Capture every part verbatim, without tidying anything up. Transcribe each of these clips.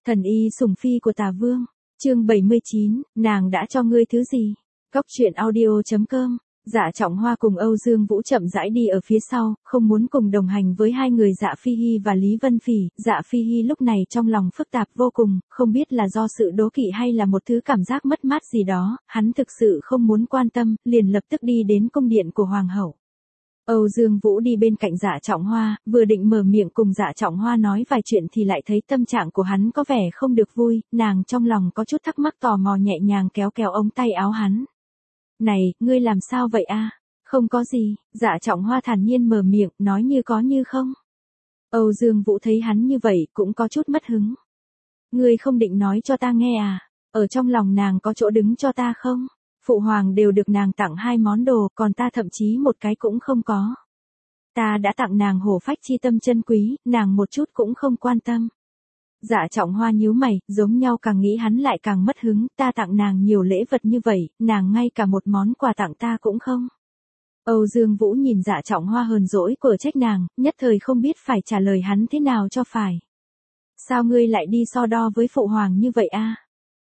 Thần y sủng phi của Tả Vương. Chương bảy mươi chín, nàng đã cho ngươi thứ gì? Cóc truyện audio chấm com. Dạ Trọng Hoa cùng Âu Dương Vũ chậm rãi đi ở phía sau, không muốn cùng đồng hành với hai người Dạ Phi Hi và Lý Vân Phỉ. Dạ Phi Hi lúc này trong lòng phức tạp vô cùng, không biết là do sự đố kỵ hay là một thứ cảm giác mất mát gì đó, hắn thực sự không muốn quan tâm, liền lập tức đi đến cung điện của Hoàng hậu. Âu Dương Vũ đi bên cạnh Dạ Trọng Hoa, vừa định mở miệng cùng Dạ Trọng Hoa nói vài chuyện thì lại thấy tâm trạng của hắn có vẻ không được vui, nàng trong lòng có chút thắc mắc tò mò nhẹ nhàng kéo kéo ống tay áo hắn. Này, ngươi làm sao vậy a? Không có gì, Dạ Trọng Hoa thản nhiên mở miệng, nói như có như không. Âu Dương Vũ thấy hắn như vậy cũng có chút mất hứng. Ngươi không định nói cho ta nghe à? Ở trong lòng nàng có chỗ đứng cho ta không? Phụ hoàng đều được nàng tặng hai món đồ, còn ta thậm chí một cái cũng không có. Ta đã tặng nàng hổ phách chi tâm chân quý, nàng một chút cũng không quan tâm. Dạ Trọng Hoa nhíu mày, giống nhau càng nghĩ hắn lại càng mất hứng, ta tặng nàng nhiều lễ vật như vậy, nàng ngay cả một món quà tặng ta cũng không. Âu Dương Vũ nhìn Dạ Trọng Hoa hờn dỗi của trách nàng, nhất thời không biết phải trả lời hắn thế nào cho phải. Sao ngươi lại đi so đo với phụ hoàng như vậy a?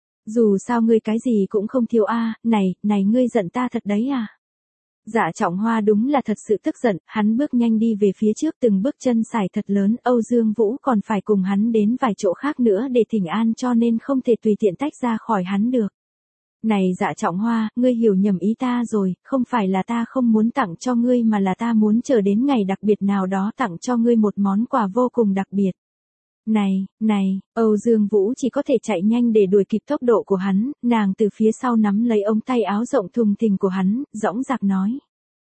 Dù sao ngươi cái gì cũng không thiếu a, này, này ngươi giận ta thật đấy à? Dạ Trọng Hoa đúng là thật sự tức giận, hắn bước nhanh đi về phía trước từng bước chân sải thật lớn, Âu Dương Vũ còn phải cùng hắn đến vài chỗ khác nữa để thỉnh an cho nên không thể tùy tiện tách ra khỏi hắn được. Này Dạ Trọng Hoa, ngươi hiểu nhầm ý ta rồi, không phải là ta không muốn tặng cho ngươi mà là ta muốn chờ đến ngày đặc biệt nào đó tặng cho ngươi một món quà vô cùng đặc biệt. Này, này, Âu Dương Vũ chỉ có thể chạy nhanh để đuổi kịp tốc độ của hắn, nàng từ phía sau nắm lấy ống tay áo rộng thùng thình của hắn, dõng dạc nói.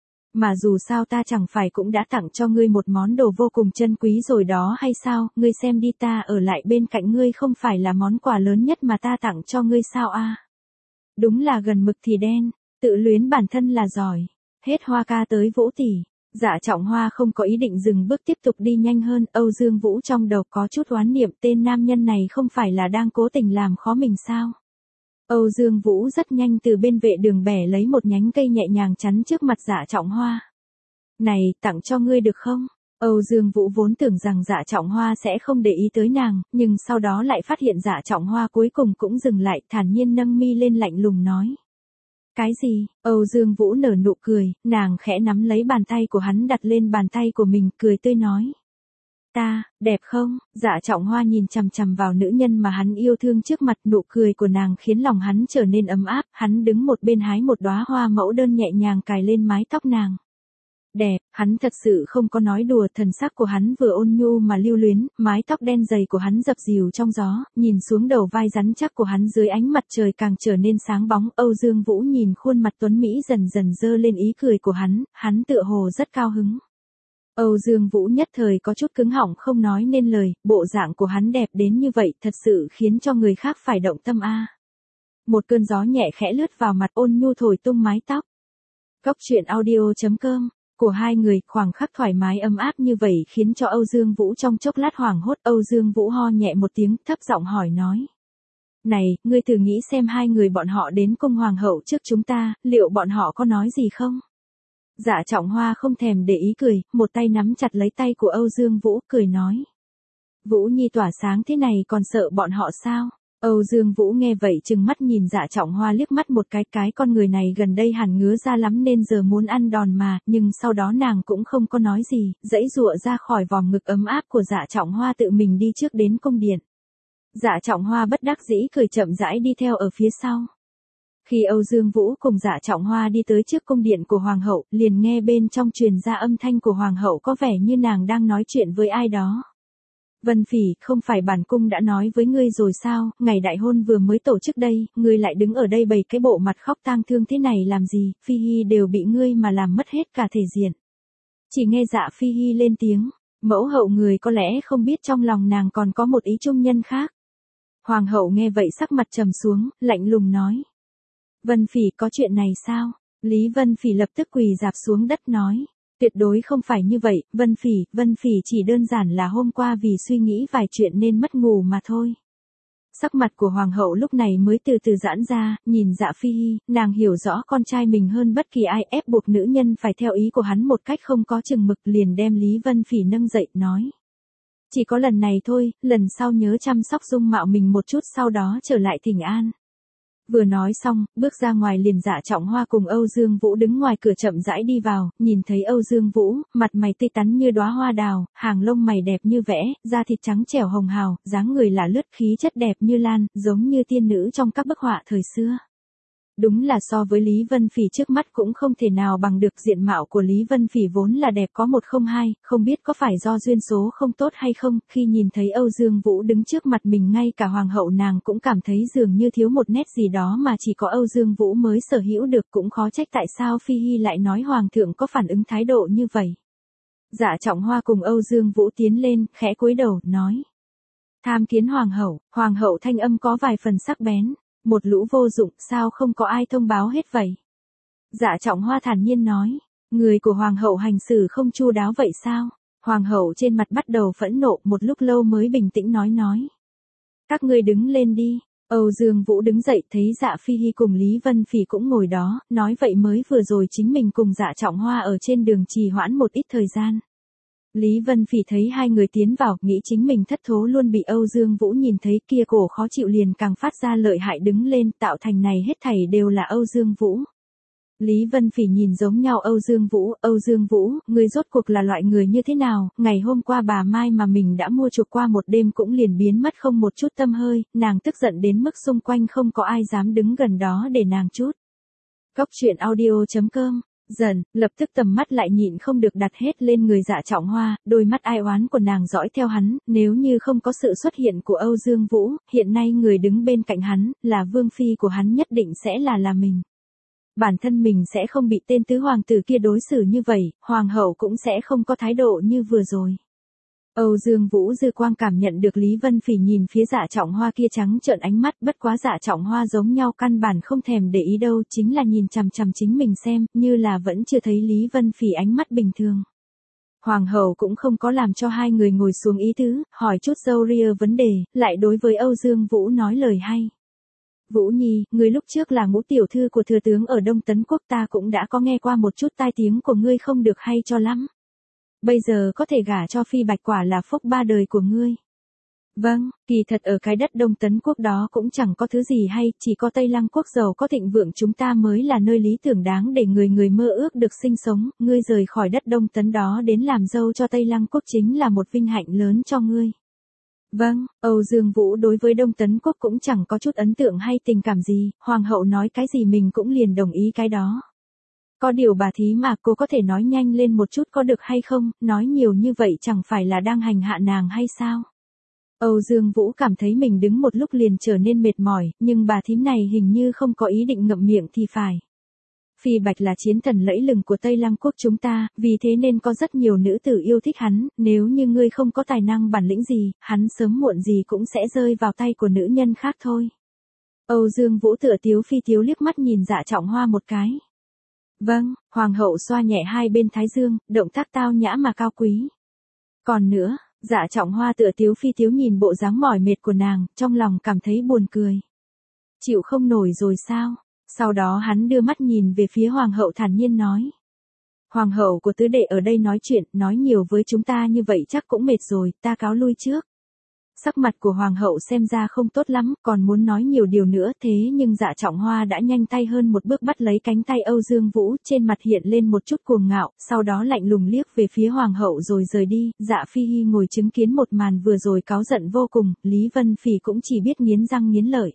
Mà dù sao ta chẳng phải cũng đã tặng cho ngươi một món đồ vô cùng chân quý rồi đó hay sao, ngươi xem đi, ta ở lại bên cạnh ngươi không phải là món quà lớn nhất mà ta tặng cho ngươi sao a? Đúng là gần mực thì đen, tự luyến bản thân là giỏi. Hết hoa ca tới Vũ tỷ. Dạ Trọng Hoa không có ý định dừng bước tiếp tục đi nhanh hơn, Âu Dương Vũ trong đầu có chút oán niệm, tên nam nhân này không phải là đang cố tình làm khó mình sao? Âu Dương Vũ rất nhanh từ bên vệ đường bẻ lấy một nhánh cây nhẹ nhàng chắn trước mặt Dạ Trọng Hoa. Này, tặng cho ngươi được không? Âu Dương Vũ vốn tưởng rằng Dạ Trọng Hoa sẽ không để ý tới nàng, nhưng sau đó lại phát hiện Dạ Trọng Hoa cuối cùng cũng dừng lại, thản nhiên nâng mi lên lạnh lùng nói. Cái gì? Âu Dương Vũ nở nụ cười, nàng khẽ nắm lấy bàn tay của hắn đặt lên bàn tay của mình, cười tươi nói. Ta, đẹp không? Dạ Trọng Hoa nhìn chằm chằm vào nữ nhân mà hắn yêu thương trước mặt, nụ cười của nàng khiến lòng hắn trở nên ấm áp, hắn đứng một bên hái một đóa hoa mẫu đơn nhẹ nhàng cài lên mái tóc nàng. Đẹp, hắn thật sự không có nói đùa, thần sắc của hắn vừa ôn nhu mà lưu luyến, mái tóc đen dày của hắn dập dìu trong gió, nhìn xuống đầu vai rắn chắc của hắn dưới ánh mặt trời càng trở nên sáng bóng. Âu Dương Vũ nhìn khuôn mặt tuấn Mỹ dần dần dơ lên ý cười của hắn, hắn tựa hồ rất cao hứng. Âu Dương Vũ nhất thời có chút cứng họng không nói nên lời, bộ dạng của hắn đẹp đến như vậy thật sự khiến cho người khác phải động tâm a. Một cơn gió nhẹ khẽ lướt vào mặt, ôn nhu thổi tung mái tóc. Cóc truyện audio chấm com. Của hai người, khoảng khắc thoải mái ấm áp như vậy khiến cho Âu Dương Vũ trong chốc lát hoảng hốt. Âu Dương Vũ ho nhẹ một tiếng, thấp giọng hỏi nói. Này, ngươi thử nghĩ xem hai người bọn họ đến cung hoàng hậu trước chúng ta, liệu bọn họ có nói gì không? Dạ Trọng Hoa không thèm để ý cười, một tay nắm chặt lấy tay của Âu Dương Vũ, cười nói. Vũ Nhi tỏa sáng thế này còn sợ bọn họ sao? Âu Dương Vũ nghe vậy chừng mắt nhìn Dạ Trọng Hoa liếc mắt một cái, cái con người này gần đây hẳn ngứa ra lắm nên giờ muốn ăn đòn mà, nhưng sau đó nàng cũng không có nói gì, dãy dụa ra khỏi vòng ngực ấm áp của Dạ Trọng Hoa tự mình đi trước đến cung điện. Dạ Trọng Hoa bất đắc dĩ cười chậm rãi đi theo ở phía sau. Khi Âu Dương Vũ cùng Dạ Trọng Hoa đi tới trước cung điện của Hoàng hậu, liền nghe bên trong truyền ra âm thanh của Hoàng hậu có vẻ như nàng đang nói chuyện với ai đó. Vân Phỉ, không phải bản cung đã nói với ngươi rồi sao, ngày đại hôn vừa mới tổ chức đây, ngươi lại đứng ở đây bày cái bộ mặt khóc tang thương thế này làm gì, Phi Hi đều bị ngươi mà làm mất hết cả thể diện. Chỉ nghe Dạ Phi Hi lên tiếng, mẫu hậu người có lẽ không biết trong lòng nàng còn có một ý trung nhân khác. Hoàng hậu nghe vậy sắc mặt trầm xuống, lạnh lùng nói. Vân Phỉ, có chuyện này sao? Lý Vân Phỉ lập tức quỳ rạp xuống đất nói. Tuyệt đối không phải như vậy, Vân Phỉ, Vân Phỉ chỉ đơn giản là hôm qua vì suy nghĩ vài chuyện nên mất ngủ mà thôi. Sắc mặt của Hoàng hậu lúc này mới từ từ giãn ra, nhìn Dạ Phi Hi, nàng hiểu rõ con trai mình hơn bất kỳ ai, ép buộc nữ nhân phải theo ý của hắn một cách không có chừng mực, liền đem Lý Vân Phỉ nâng dậy, nói. Chỉ có lần này thôi, lần sau nhớ chăm sóc dung mạo mình một chút sau đó trở lại Thịnh An. Vừa nói xong, bước ra ngoài liền Dạ Trọng Hoa cùng Âu Dương Vũ đứng ngoài cửa chậm rãi đi vào, nhìn thấy Âu Dương Vũ, mặt mày tươi tắn như đóa hoa đào, hàng lông mày đẹp như vẽ, da thịt trắng trẻo hồng hào, dáng người là lướt khí chất đẹp như lan, giống như tiên nữ trong các bức họa thời xưa. Đúng là so với Lý Vân Phỉ trước mắt cũng không thể nào bằng được, diện mạo của Lý Vân Phỉ vốn là đẹp có một không hai, không biết có phải do duyên số không tốt hay không, khi nhìn thấy Âu Dương Vũ đứng trước mặt mình ngay cả hoàng hậu nàng cũng cảm thấy dường như thiếu một nét gì đó mà chỉ có Âu Dương Vũ mới sở hữu được, cũng khó trách tại sao Phi Hy lại nói hoàng thượng có phản ứng thái độ như vậy. Dạ Trọng Hoa cùng Âu Dương Vũ tiến lên, khẽ cúi đầu, nói. Tham kiến hoàng hậu, hoàng hậu thanh âm có vài phần sắc bén. Một lũ vô dụng, sao không có ai thông báo hết vậy? Dạ Trọng Hoa thản nhiên nói, người của hoàng hậu hành xử không chu đáo vậy sao? Hoàng hậu trên mặt bắt đầu phẫn nộ, một lúc lâu mới bình tĩnh nói nói. Các ngươi đứng lên đi. Âu Dương Vũ đứng dậy, thấy Dạ Phi Hy cùng Lý Vân Phỉ cũng ngồi đó, nói vậy mới vừa rồi chính mình cùng Dạ Trọng Hoa ở trên đường trì hoãn một ít thời gian. Lý Vân Phỉ thấy hai người tiến vào, nghĩ chính mình thất thố luôn bị Âu Dương Vũ nhìn thấy, kia cổ khó chịu liền càng phát ra lợi hại đứng lên, tạo thành này hết thảy đều là Âu Dương Vũ. Lý Vân Phỉ nhìn giống nhau Âu Dương Vũ, Âu Dương Vũ, người rốt cuộc là loại người như thế nào, ngày hôm qua bà Mai mà mình đã mua chuộc qua một đêm cũng liền biến mất không một chút tâm hơi, nàng tức giận đến mức xung quanh không có ai dám đứng gần đó để nàng chút. Cốc truyện audio chấm com Dần, lập tức tầm mắt lại nhịn không được đặt hết lên người Dạ Trọng Hoa, đôi mắt ai oán của nàng dõi theo hắn, nếu như không có sự xuất hiện của Âu Dương Vũ, hiện nay người đứng bên cạnh hắn, là vương phi của hắn nhất định sẽ là là mình. Bản thân mình sẽ không bị tên tứ hoàng tử kia đối xử như vậy, hoàng hậu cũng sẽ không có thái độ như vừa rồi. Âu Dương Vũ dư quang cảm nhận được Lý Vân Phỉ nhìn phía Dạ Trọng Hoa kia trắng trợn ánh mắt, bất quá Dạ Trọng Hoa giống nhau căn bản không thèm để ý đâu, chính là nhìn chằm chằm chính mình xem, như là vẫn chưa thấy Lý Vân Phỉ ánh mắt bình thường. Hoàng hậu cũng không có làm cho hai người ngồi xuống ý tứ, hỏi chút râu ria vấn đề, lại đối với Âu Dương Vũ nói lời hay. Vũ Nhi, người lúc trước là ngũ tiểu thư của thừa tướng ở Đông Tấn Quốc, ta cũng đã có nghe qua một chút tai tiếng của ngươi không được hay cho lắm. Bây giờ có thể gả cho Phi Bạch quả là phúc ba đời của ngươi. Vâng, kỳ thật ở cái đất Đông Tấn Quốc đó cũng chẳng có thứ gì hay, chỉ có Tây Lăng Quốc giàu có thịnh vượng chúng ta mới là nơi lý tưởng đáng để người người mơ ước được sinh sống, ngươi rời khỏi đất Đông Tấn đó đến làm dâu cho Tây Lăng Quốc chính là một vinh hạnh lớn cho ngươi. Vâng, Âu Dương Vũ đối với Đông Tấn Quốc cũng chẳng có chút ấn tượng hay tình cảm gì, hoàng hậu nói cái gì mình cũng liền đồng ý cái đó. Có điều bà thí mà cô có thể nói nhanh lên một chút có được hay không, nói nhiều như vậy chẳng phải là đang hành hạ nàng hay sao? Âu Dương Vũ cảm thấy mình đứng một lúc liền trở nên mệt mỏi, nhưng bà thím này hình như không có ý định ngậm miệng thì phải. Phi Bạch là chiến thần lẫy lừng của Tây Lăng Quốc chúng ta, vì thế nên có rất nhiều nữ tử yêu thích hắn, nếu như ngươi không có tài năng bản lĩnh gì, hắn sớm muộn gì cũng sẽ rơi vào tay của nữ nhân khác thôi. Âu Dương Vũ tựa tiếu phi tiếu liếc mắt nhìn Dạ Trọng Hoa một cái. Vâng, hoàng hậu xoa nhẹ hai bên thái dương, động tác tao nhã mà cao quý. Còn nữa, Dạ Trọng Hoa tựa tiếu phi tiếu nhìn bộ dáng mỏi mệt của nàng, trong lòng cảm thấy buồn cười. Chịu không nổi rồi sao? Sau đó hắn đưa mắt nhìn về phía hoàng hậu thản nhiên nói. Hoàng hậu của tứ đệ ở đây nói chuyện, nói nhiều với chúng ta như vậy chắc cũng mệt rồi, ta cáo lui trước. Sắc mặt của hoàng hậu xem ra không tốt lắm, còn muốn nói nhiều điều nữa, thế nhưng Dạ Trọng Hoa đã nhanh tay hơn một bước bắt lấy cánh tay Âu Dương Vũ, trên mặt hiện lên một chút cuồng ngạo, sau đó lạnh lùng liếc về phía hoàng hậu rồi rời đi. Dạ Phi Hy ngồi chứng kiến một màn vừa rồi cáu giận vô cùng, Lý Vân Phỉ cũng chỉ biết nghiến răng nghiến lợi.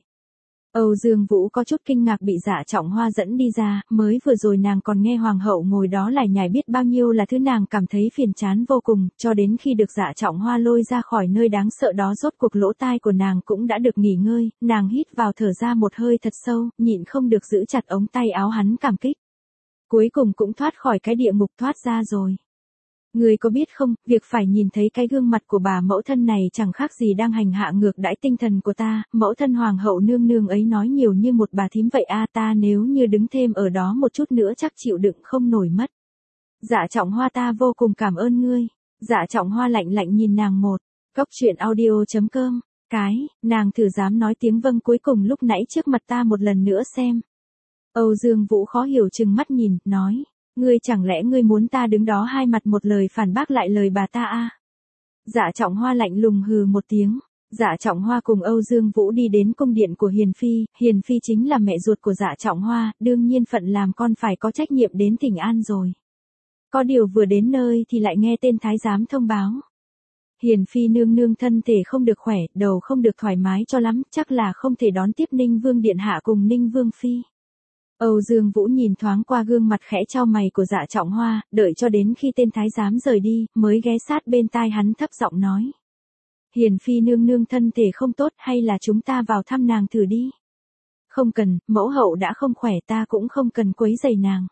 Âu Dương Vũ có chút kinh ngạc bị Dạ Trọng Hoa dẫn đi ra, mới vừa rồi nàng còn nghe hoàng hậu ngồi đó lải nhải biết bao nhiêu là thứ nàng cảm thấy phiền chán vô cùng, cho đến khi được Dạ Trọng Hoa lôi ra khỏi nơi đáng sợ đó rốt cuộc lỗ tai của nàng cũng đã được nghỉ ngơi, nàng hít vào thở ra một hơi thật sâu, nhịn không được giữ chặt ống tay áo hắn cảm kích. Cuối cùng cũng thoát khỏi cái địa ngục thoát ra rồi. Người có biết không, việc phải nhìn thấy cái gương mặt của bà mẫu thân này chẳng khác gì đang hành hạ ngược đãi tinh thần của ta, mẫu thân hoàng hậu nương nương ấy nói nhiều như một bà thím vậy a, ta nếu như đứng thêm ở đó một chút nữa chắc chịu đựng không nổi mất. Dạ Trọng Hoa ta vô cùng cảm ơn ngươi. Dạ Trọng Hoa lạnh lạnh nhìn nàng một. Cốc truyện audio chấm com. Cái, nàng thử dám nói tiếng vâng cuối cùng lúc nãy trước mặt ta một lần nữa xem. Âu Dương Vũ khó hiểu chừng mắt nhìn, nói. Ngươi chẳng lẽ ngươi muốn ta đứng đó hai mặt một lời phản bác lại lời bà ta a? Dạ Trọng Hoa lạnh lùng hừ một tiếng. Dạ Trọng Hoa cùng Âu Dương Vũ đi đến cung điện của Hiền Phi, Hiền Phi chính là mẹ ruột của Dạ Trọng Hoa, đương nhiên phận làm con phải có trách nhiệm đến thỉnh an rồi. Có điều vừa đến nơi thì lại nghe tên thái giám thông báo. Hiền Phi nương nương thân thể không được khỏe, đầu không được thoải mái cho lắm, chắc là không thể đón tiếp Ninh Vương Điện Hạ cùng Ninh Vương Phi. Âu Dương Vũ nhìn thoáng qua gương mặt khẽ chau mày của Dạ Trọng Hoa, đợi cho đến khi tên thái giám rời đi, mới ghé sát bên tai hắn thấp giọng nói. Hiền Phi nương nương thân thể không tốt, hay là chúng ta vào thăm nàng thử đi. Không cần, mẫu hậu đã không khỏe, ta cũng không cần quấy rầy nàng.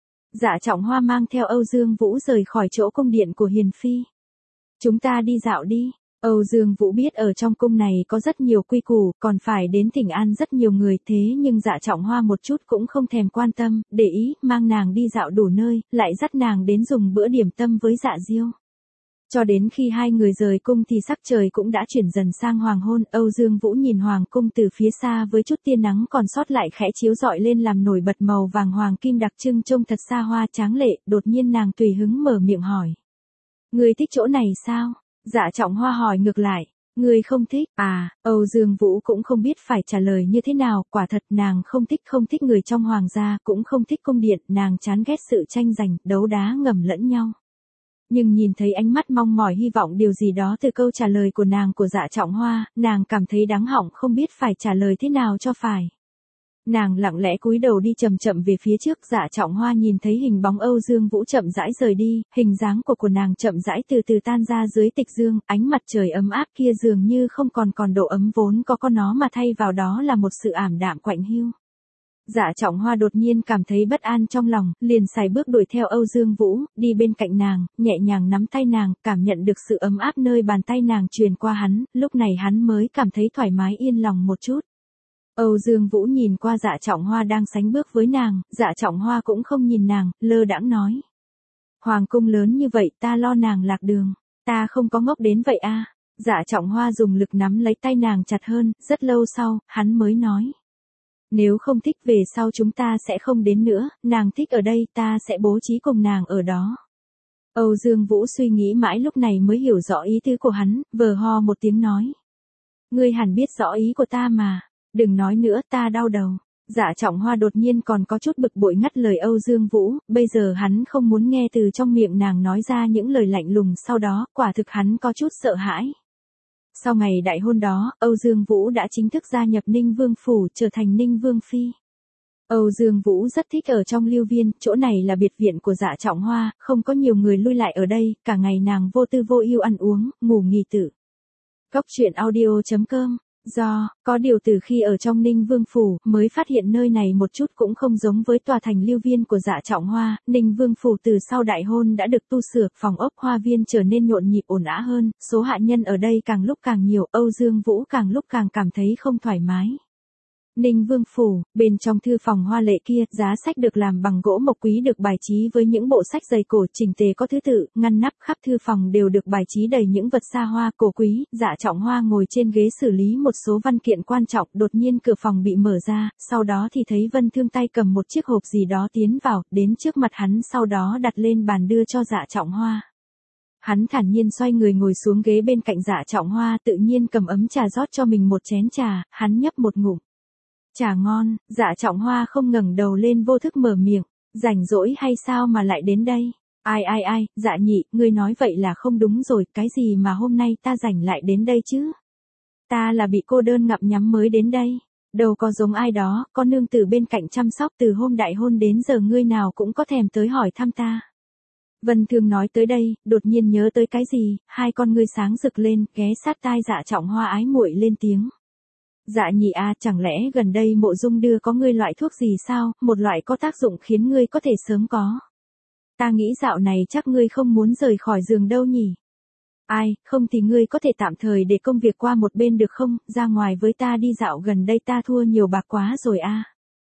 Dạ Trọng Hoa mang theo Âu Dương Vũ rời khỏi chỗ cung điện của Hiền Phi. Chúng ta đi dạo đi. Âu Dương Vũ biết ở trong cung này có rất nhiều quy củ, còn phải đến thỉnh an rất nhiều người, thế nhưng Dạ Trọng Hoa một chút cũng không thèm quan tâm, để ý, mang nàng đi dạo đủ nơi, lại dắt nàng đến dùng bữa điểm tâm với Dạ Diêu. Cho đến khi hai người rời cung thì sắc trời cũng đã chuyển dần sang hoàng hôn, Âu Dương Vũ nhìn hoàng cung từ phía xa với chút tia nắng còn sót lại khẽ chiếu rọi lên làm nổi bật màu vàng hoàng kim đặc trưng trông thật xa hoa tráng lệ, đột nhiên nàng tùy hứng mở miệng hỏi. Ngươi thích chỗ này sao? Dạ Trọng Hoa hỏi ngược lại. Ngươi không thích, à, Âu Dương Vũ cũng không biết phải trả lời như thế nào, quả thật nàng không thích không thích người trong hoàng gia, cũng không thích cung điện, nàng chán ghét sự tranh giành, đấu đá ngầm lẫn nhau. Nhưng nhìn thấy ánh mắt mong mỏi hy vọng điều gì đó từ câu trả lời của nàng của Dạ Trọng Hoa, nàng cảm thấy đắng họng không biết phải trả lời thế nào cho phải. Nàng lặng lẽ cúi đầu đi chậm chậm về phía trước. Dạ Trọng Hoa nhìn thấy hình bóng Âu Dương Vũ chậm rãi rời đi, hình dáng của của nàng chậm rãi từ từ tan ra dưới tịch dương, ánh mặt trời ấm áp kia dường như không còn còn độ ấm vốn có con nó mà thay vào đó là một sự ảm đạm quạnh hiu. Dạ Trọng Hoa đột nhiên cảm thấy bất an trong lòng, liền sải bước đuổi theo Âu Dương Vũ, đi bên cạnh nàng, nhẹ nhàng nắm tay nàng, cảm nhận được sự ấm áp nơi bàn tay nàng truyền qua hắn, lúc này hắn mới cảm thấy thoải mái yên lòng một chút. Âu Dương Vũ nhìn qua Dạ Trọng Hoa đang sánh bước với nàng, Dạ Trọng Hoa cũng không nhìn nàng, lơ đãng nói. Hoàng cung lớn như vậy, ta lo nàng lạc đường, ta không có ngốc đến vậy a. Dạ Trọng Hoa dùng lực nắm lấy tay nàng chặt hơn, rất lâu sau, hắn mới nói. Nếu không thích về sau chúng ta sẽ không đến nữa, nàng thích ở đây ta sẽ bố trí cùng nàng ở đó. Âu Dương Vũ suy nghĩ mãi lúc này mới hiểu rõ ý tứ của hắn, vờ ho một tiếng nói. Ngươi hẳn biết rõ ý của ta mà, đừng nói nữa ta đau đầu. Dạ Trọng Hoa đột nhiên còn có chút bực bội ngắt lời Âu Dương Vũ, bây giờ hắn không muốn nghe từ trong miệng nàng nói ra những lời lạnh lùng sau đó, quả thực hắn có chút sợ hãi. Sau ngày đại hôn đó, Âu Dương Vũ đã chính thức gia nhập Ninh Vương Phủ, trở thành Ninh Vương Phi. Âu Dương Vũ rất thích ở trong Lưu Viên, chỗ này là biệt viện của Dạ Trọng Hoa, không có nhiều người lui lại ở đây, cả ngày nàng vô tư vô ưu ăn uống, ngủ nghỉ tử. Góc truyện audio chấm com. Do, có điều từ khi ở trong Ninh Vương Phủ, mới phát hiện nơi này một chút cũng không giống với tòa thành Lưu Viên của Dạ Trọng Hoa, Ninh Vương Phủ từ sau đại hôn đã được tu sửa, phòng ốc hoa viên trở nên nhộn nhịp ồn ào hơn, số hạ nhân ở đây càng lúc càng nhiều, Âu Dương Vũ càng lúc càng cảm thấy không thoải mái. Ninh Vương Phủ, bên trong thư phòng hoa lệ kia, giá sách được làm bằng gỗ mộc quý được bài trí với những bộ sách dày cổ chỉnh tề có thứ tự, ngăn nắp khắp thư phòng đều được bài trí đầy những vật xa hoa cổ quý. Dạ Trọng Hoa ngồi trên ghế xử lý một số văn kiện quan trọng, đột nhiên cửa phòng bị mở ra, sau đó thì thấy Vân Thương tay cầm một chiếc hộp gì đó tiến vào, đến trước mặt hắn sau đó đặt lên bàn đưa cho Dạ Trọng Hoa. Hắn thản nhiên xoay người ngồi xuống ghế bên cạnh Dạ Trọng Hoa, tự nhiên cầm ấm trà rót cho mình một chén trà, hắn nhấp một ngụm. Trà ngon. Dạ Trọng Hoa không ngẩng đầu lên vô thức mở miệng, rảnh rỗi hay sao mà lại đến đây? Ai ai ai, Dạ nhị, ngươi nói vậy là không đúng rồi, cái gì mà hôm nay ta rảnh lại đến đây chứ? Ta là bị cô đơn ngậm nhắm mới đến đây, đâu có giống ai đó, có nương tử bên cạnh chăm sóc từ hôm đại hôn đến giờ ngươi nào cũng có thèm tới hỏi thăm ta. Vân Thương nói tới đây, đột nhiên nhớ tới cái gì, hai con ngươi sáng rực lên, ghé sát tai Dạ Trọng Hoa ái muội lên tiếng. Dạ nhị a, chẳng lẽ gần đây Mộ Dung đưa có ngươi loại thuốc gì sao, một loại có tác dụng khiến ngươi có thể sớm có. Ta nghĩ dạo này chắc ngươi không muốn rời khỏi giường đâu nhỉ. Ai, không thì ngươi có thể tạm thời để công việc qua một bên được không, ra ngoài với ta đi dạo gần đây ta thua nhiều bạc quá rồi a.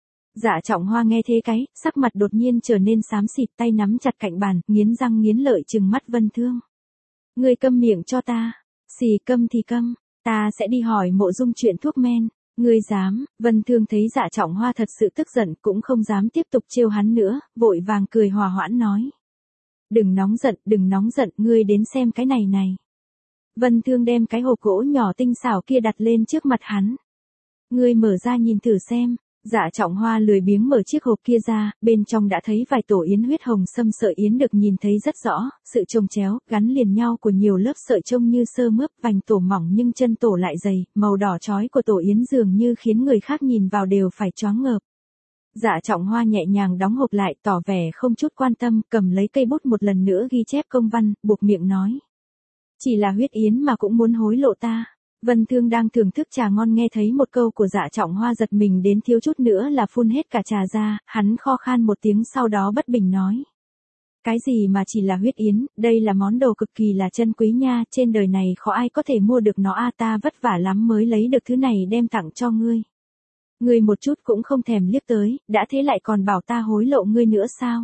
Dạ Trọng Hoa nghe thế cái, sắc mặt đột nhiên trở nên xám xịt, tay nắm chặt cạnh bàn, nghiến răng nghiến lợi trừng mắt Vân Thương. Ngươi câm miệng cho ta, xì câm thì câm. Ta sẽ đi hỏi Mộ Dung chuyện thuốc men, ngươi dám? Vân Thương thấy Dạ Trọng Hoa thật sự tức giận, cũng không dám tiếp tục trêu hắn nữa, vội vàng cười hòa hoãn nói. Đừng nóng giận, đừng nóng giận, ngươi đến xem cái này này. Vân Thương đem cái hộp gỗ nhỏ tinh xảo kia đặt lên trước mặt hắn. Ngươi mở ra nhìn thử xem. Dạ Trọng Hoa lười biếng mở chiếc hộp kia ra, bên trong đã thấy vài tổ yến huyết hồng sâm sợi yến được nhìn thấy rất rõ, sự chồng chéo, gắn liền nhau của nhiều lớp sợi trông như sơ mướp, vành tổ mỏng nhưng chân tổ lại dày, màu đỏ chói của tổ yến dường như khiến người khác nhìn vào đều phải choáng ngợp. Dạ Trọng Hoa nhẹ nhàng đóng hộp lại, tỏ vẻ không chút quan tâm, cầm lấy cây bút một lần nữa ghi chép công văn, buộc miệng nói. Chỉ là huyết yến mà cũng muốn hối lộ ta. Vân Thương đang thưởng thức trà ngon nghe thấy một câu của Dạ Trọng Hoa giật mình đến thiếu chút nữa là phun hết cả trà ra, hắn kho khan một tiếng sau đó bất bình nói. Cái gì mà chỉ là huyết yến, đây là món đồ cực kỳ là chân quý nha, trên đời này khó ai có thể mua được nó a, ta vất vả lắm mới lấy được thứ này đem tặng cho ngươi. Ngươi một chút cũng không thèm liếc tới, đã thế lại còn bảo ta hối lộ ngươi nữa sao?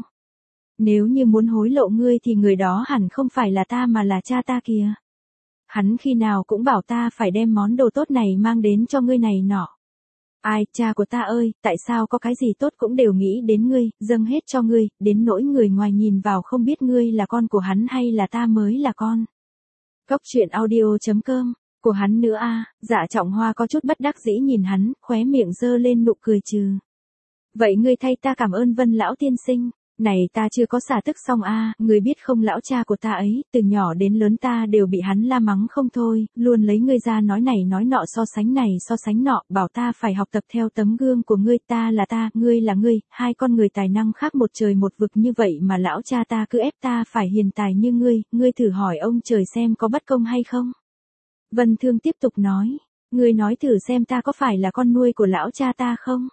Nếu như muốn hối lộ ngươi thì người đó hẳn không phải là ta mà là cha ta kìa. Hắn khi nào cũng bảo ta phải đem món đồ tốt này mang đến cho ngươi này nọ. Ai, cha của ta ơi, tại sao có cái gì tốt cũng đều nghĩ đến ngươi, dâng hết cho ngươi, đến nỗi người ngoài nhìn vào không biết ngươi là con của hắn hay là ta mới là con. Cốc truyện audio chấm com, của hắn nữa a. Dạ Trọng Hoa có chút bất đắc dĩ nhìn hắn, khóe miệng giơ lên nụ cười trừ. Vậy ngươi thay ta cảm ơn Vân lão tiên sinh. Này ta chưa có xả tức xong a, à, ngươi biết không, lão cha của ta ấy, từ nhỏ đến lớn ta đều bị hắn la mắng không thôi, luôn lấy ngươi ra nói này nói nọ, so sánh này so sánh nọ, bảo ta phải học tập theo tấm gương của ngươi, ta là ta, ngươi là ngươi, hai con người tài năng khác một trời một vực như vậy mà lão cha ta cứ ép ta phải hiền tài như ngươi, ngươi thử hỏi ông trời xem có bất công hay không? Vân Thương tiếp tục nói, ngươi nói thử xem ta có phải là con nuôi của lão cha ta không?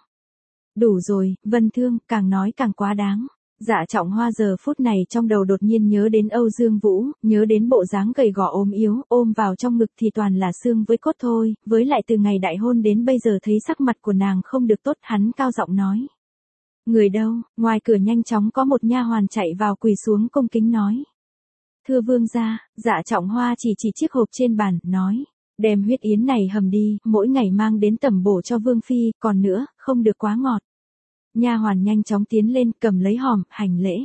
Đủ rồi, Vân Thương, càng nói càng quá đáng. Dạ Trọng Hoa giờ phút này trong đầu đột nhiên nhớ đến Âu Dương Vũ, nhớ đến bộ dáng gầy gò ốm yếu, ôm vào trong ngực thì toàn là xương với cốt thôi, với lại từ ngày đại hôn đến bây giờ thấy sắc mặt của nàng không được tốt, hắn cao giọng nói. Người đâu? Ngoài cửa nhanh chóng có một nha hoàn chạy vào quỳ xuống cung kính nói. Thưa vương gia, Dạ Trọng Hoa chỉ chỉ chiếc hộp trên bàn, nói. Đem huyết yến này hầm đi, mỗi ngày mang đến tẩm bổ cho vương phi, còn nữa, không được quá ngọt. Nha hoàn nhanh chóng tiến lên, cầm lấy hòm, hành lễ.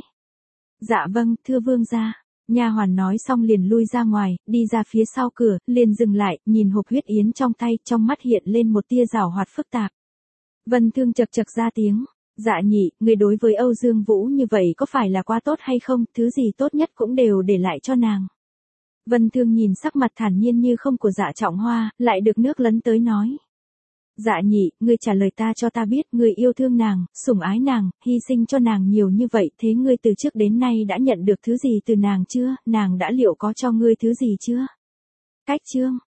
Dạ vâng, thưa vương gia. Nha hoàn nói xong liền lui ra ngoài, đi ra phía sau cửa, liền dừng lại, nhìn hộp huyết yến trong tay, trong mắt hiện lên một tia giảo hoạt phức tạp. Vân Thương chậc chậc ra tiếng. Dạ nhị, người đối với Âu Dương Vũ như vậy có phải là quá tốt hay không, thứ gì tốt nhất cũng đều để lại cho nàng. Vân Thương nhìn sắc mặt thản nhiên như không của Dạ Trọng Hoa, lại được nước lấn tới nói. Dạ nhị, ngươi trả lời ta cho ta biết, ngươi yêu thương nàng, sủng ái nàng, hy sinh cho nàng nhiều như vậy, thế ngươi từ trước đến nay đã nhận được thứ gì từ nàng chưa, nàng đã liệu có cho ngươi thứ gì chưa? Cách chương